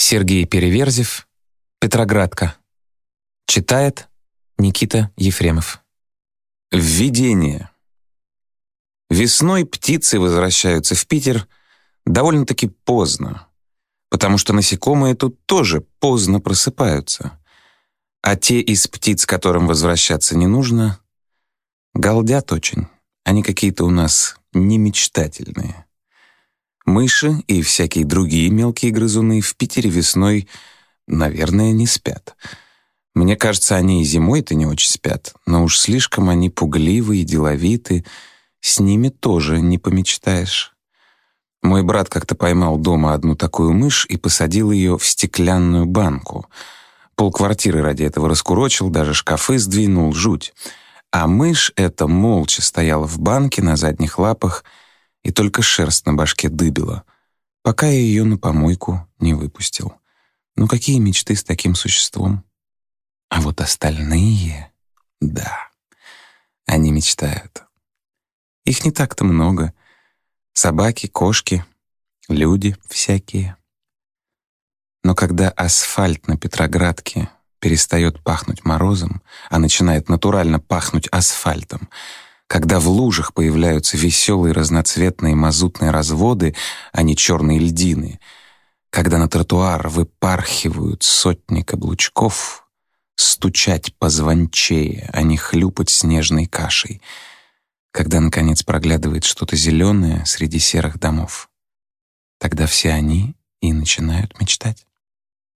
Сергей Переверзев, Петроградка. Читает Никита Ефремов. Введение. Весной птицы возвращаются в Питер довольно-таки поздно, потому что насекомые тут тоже поздно просыпаются. А те из птиц, которым возвращаться не нужно, галдят очень. Они какие-то у нас немечтательные. Мыши и всякие другие мелкие грызуны в Питере весной, наверное, не спят. Мне кажется, они и зимой-то не очень спят, но уж слишком они пугливы и деловиты, с ними тоже не помечтаешь. Мой брат как-то поймал дома одну такую мышь и посадил ее в стеклянную банку. Полквартиры ради этого раскурочил, даже шкафы сдвинул, жуть. А мышь эта молча стояла в банке на задних лапах и только шерсть на башке дыбила, пока я ее на помойку не выпустил. Ну какие мечты с таким существом? А вот остальные, да, они мечтают. Их не так-то много. Собаки, кошки, люди всякие. Но когда асфальт на Петроградке перестает пахнуть морозом, а начинает натурально пахнуть асфальтом, когда в лужах появляются веселые разноцветные мазутные разводы, а не черные льдины, когда на тротуар выпархивают сотни каблучков, стучать позвончее, а не хлюпать снежной кашей, когда, наконец, проглядывает что-то зеленое среди серых домов, тогда все они и начинают мечтать.